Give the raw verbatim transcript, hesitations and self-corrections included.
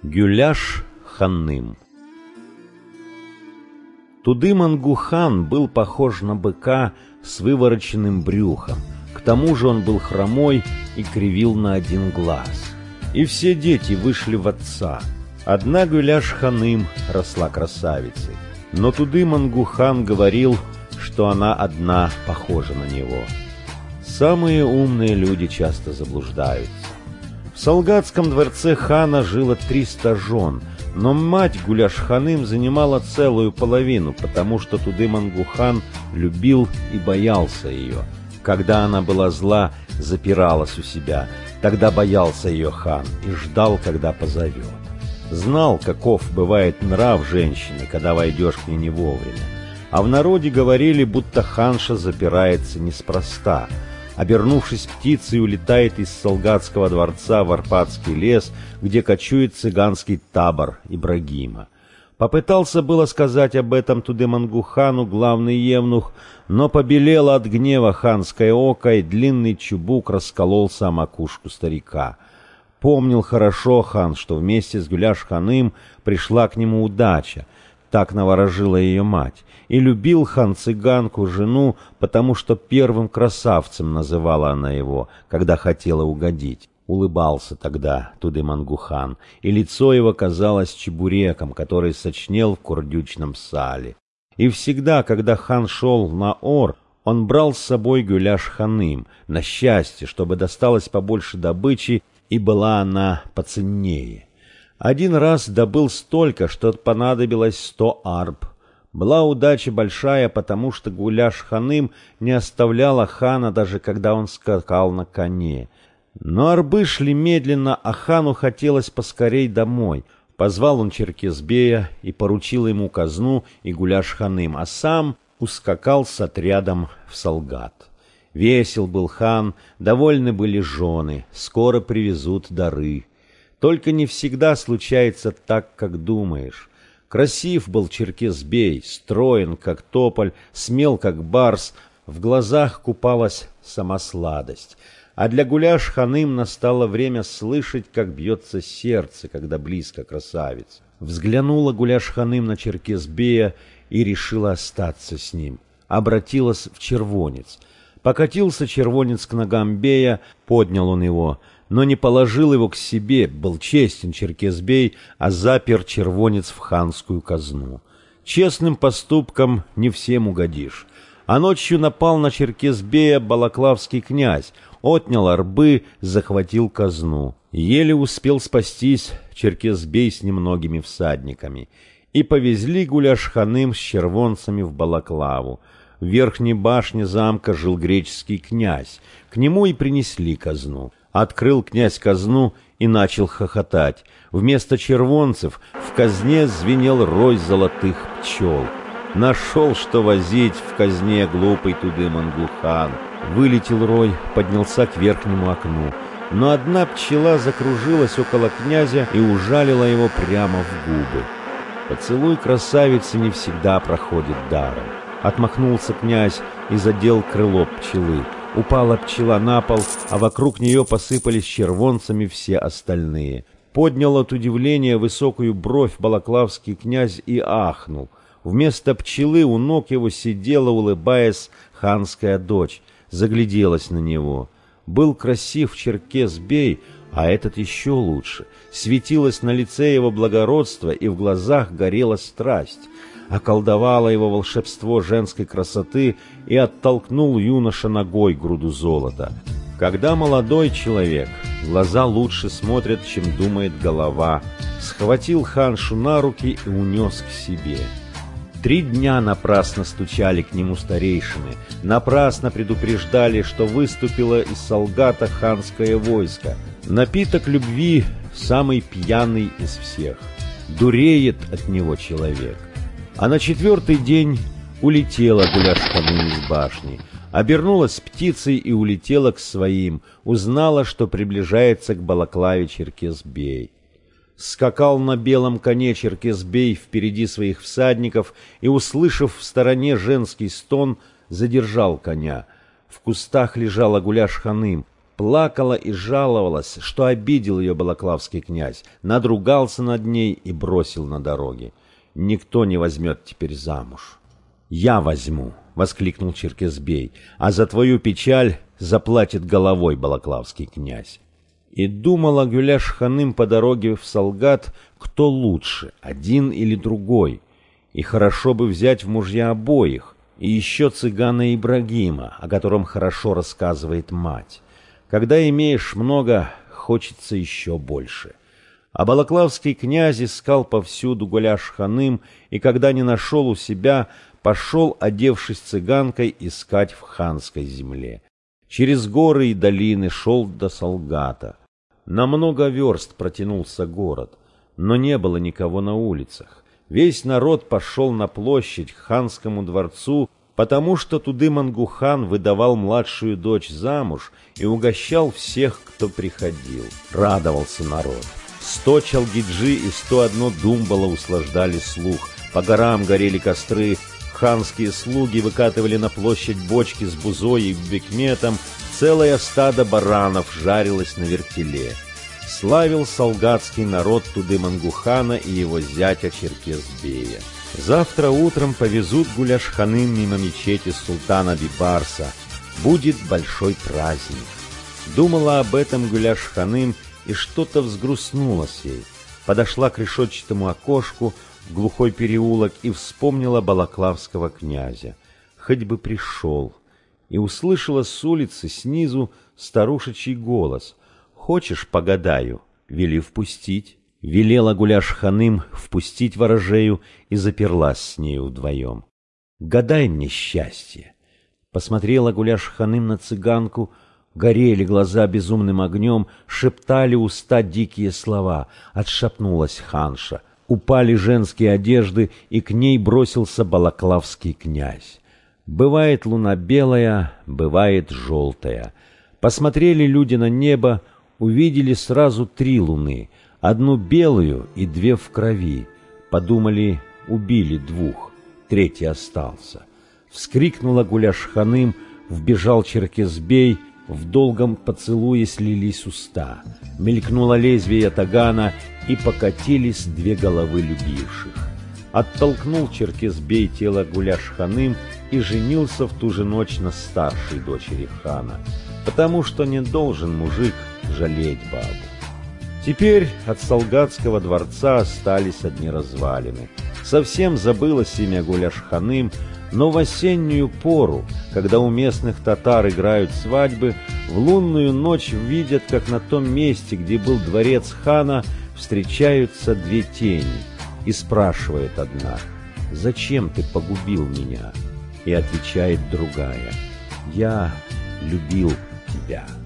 Гюляш-ханым. Тудымангу-хан был похож на быка с вывороченным брюхом. К тому же он был хромой и кривил на один глаз. И все дети вышли в отца. Одна Гюляш-ханым росла красавицей, но Тудымангу-хан говорил, что она одна похожа на него. Самые умные люди часто заблуждаются. В Салгатском дворце хана жило триста жен, но мать Гуляш-ханым занимала целую половину, потому что Тудымангу-хан любил и боялся ее. Когда она была зла, запиралась у себя, тогда боялся ее хан и ждал, когда позовет. Знал, каков бывает нрав женщины, когда войдешь к ней не вовремя. А в народе говорили, будто ханша запирается неспроста. Обернувшись птицей, улетает из Салгатского дворца в Арпатский лес, где кочует цыганский табор Ибрагима. Попытался было сказать об этом Тудымангу-хану главный евнух, но побелело от гнева ханское око, и длинный чубук раскололся о макушку старика. Помнил хорошо хан, что вместе с Гюляш-ханым пришла к нему удача. Так наворожила ее мать. И любил хан цыганку, жену, потому что первым красавцем называла она его, когда хотела угодить. Улыбался тогда Тудымангу-хан, и лицо его казалось чебуреком, который сочнел в курдючном сале. И всегда, когда хан шел на ор, он брал с собой Гюляш-ханым, на счастье, чтобы досталось побольше добычи, и была она поценнее. Один раз добыл столько, что понадобилось сто арб. Была удача большая, потому что Гуляш-ханым не оставляла хана, даже когда он скакал на коне. Но арбы шли медленно, а хану хотелось поскорей домой. Позвал он Черкесбея и поручил ему казну и Гуляш-ханым, а сам ускакал с отрядом в Салгат. Весел был хан, довольны были жены, скоро привезут дары. Только не всегда случается так, как думаешь. Красив был Черкесбей, строен, как тополь, смел, как барс, в глазах купалась сама сладость. А для Гуляш-ханым настало время слышать, как бьется сердце, когда близко красавица. Взглянула Гуляш-ханым на Черкесбея и решила остаться с ним. Обратилась в червонец. Покатился червонец к ногам Бея, поднял он его, но не положил его к себе, был честен Черкесбей, а запер червонец в ханскую казну. Честным поступком не всем угодишь. А ночью напал на Черкесбея балаклавский князь, отнял арбы, захватил казну. Еле успел спастись Черкесбей с немногими всадниками. И повезли Гуляш-ханым с червонцами в Балаклаву. В верхней башне замка жил греческий князь. К нему и принесли казну. Открыл князь казну и начал хохотать. Вместо червонцев в казне звенел рой золотых пчел. Нашел, что возить в казне глупый Тудымангу-хан. Вылетел рой, поднялся к верхнему окну. Но одна пчела закружилась около князя и ужалила его прямо в губы. Поцелуй красавицы не всегда проходит даром. Отмахнулся князь и задел крыло пчелы. Упала пчела на пол, а вокруг нее посыпались червонцами все остальные. Поднял от удивления высокую бровь балаклавский князь и ахнул. Вместо пчелы у ног его сидела, улыбаясь, ханская дочь. Загляделась на него. Был красив Черкесбей, а этот еще лучше. Светилось на лице его благородство, и в глазах горела страсть. Околдовало его волшебство женской красоты, и оттолкнул юноша ногой груду золота. Когда молодой человек, глаза лучше смотрят, чем думает голова. Схватил ханшу на руки и унес к себе. Три дня напрасно стучали к нему старейшины, напрасно предупреждали, что выступило из Салгата ханское войско. Напиток любви самый пьяный из всех. Дуреет от него человек. А на четвертый день улетела Гуляш-ханым из башни, обернулась птицей и улетела к своим, узнала, что приближается к Балаклаве Черкесбей. Скакал на белом коне Черкесбей впереди своих всадников и, услышав в стороне женский стон, задержал коня. В кустах лежала Гуляш-ханым. плакала и жаловалась, что обидел ее балаклавский князь, надругался над ней и бросил на дороге. Никто не возьмет теперь замуж. «Я возьму», — воскликнул Черкезбей, «а за твою печаль заплатит головой балаклавский князь». И думала Гуляш-ханым по дороге в Салгат, кто лучше, один или другой. И хорошо бы взять в мужья обоих, и еще цыгана Ибрагима, о котором хорошо рассказывает мать. Когда имеешь много, хочется еще больше. А балаклавский князь искал повсюду Гуляш-ханым, и когда не нашел у себя, пошел, одевшись цыганкой, искать в ханской земле. Через горы и долины шел до Салгата. На много верст протянулся город, но не было никого на улицах. Весь народ пошел на площадь к ханскому дворцу, потому что Тудымангу-хан выдавал младшую дочь замуж и угощал всех, кто приходил. Радовался народ. Сто чалгиджи и сто одно думбала услаждали слух. По горам горели костры, ханские слуги выкатывали на площадь бочки с бузой и бекметом, целое стадо баранов жарилось на вертеле. Славил салгатский народ Тудымангу-хана и его зятя Черкезбея. Завтра утром повезут Гуляш-ханым мимо мечети султана Бибарса. Будет большой праздник. Думала об этом Гуляш-ханым, и что-то взгрустнулось ей. Подошла к решетчатому окошку в глухой переулок и вспомнила балаклавского князя. Хоть бы пришел. И услышала с улицы снизу старушечий голос. «Хочешь, погадаю?» Вели впустить. Велела Гуляш-ханым впустить ворожею и заперлась с нею вдвоем. «Гадай мне счастье!» Посмотрела Гуляш-ханым на цыганку, горели глаза безумным огнем, шептали уста дикие слова. Отшатнулась ханша. Упали женские одежды, и к ней бросился балаклавский князь. Бывает луна белая, бывает желтая. Посмотрели люди на небо, увидели сразу три луны, одну белую и две в крови. Подумали, убили двух, третий остался. Вскрикнула Гуляш-ханым, вбежал Черкезбей, в долгом поцелуе слились уста. Мелькнуло лезвие ятагана, и покатились две головы любивших. Оттолкнул Черкезбей тело Гуляш-ханым и женился в ту же ночь на старшей дочери хана, потому что не должен мужик жалеть бабу. Теперь от Салгатского дворца остались одни развалины. Совсем забылось имя Гуляш-ханым, но в осеннюю пору, когда у местных татар играют свадьбы, в лунную ночь видят, как на том месте, где был дворец хана, встречаются две тени, и спрашивает одна: «Зачем ты погубил меня?» И отвечает другая: «Я любил тебя».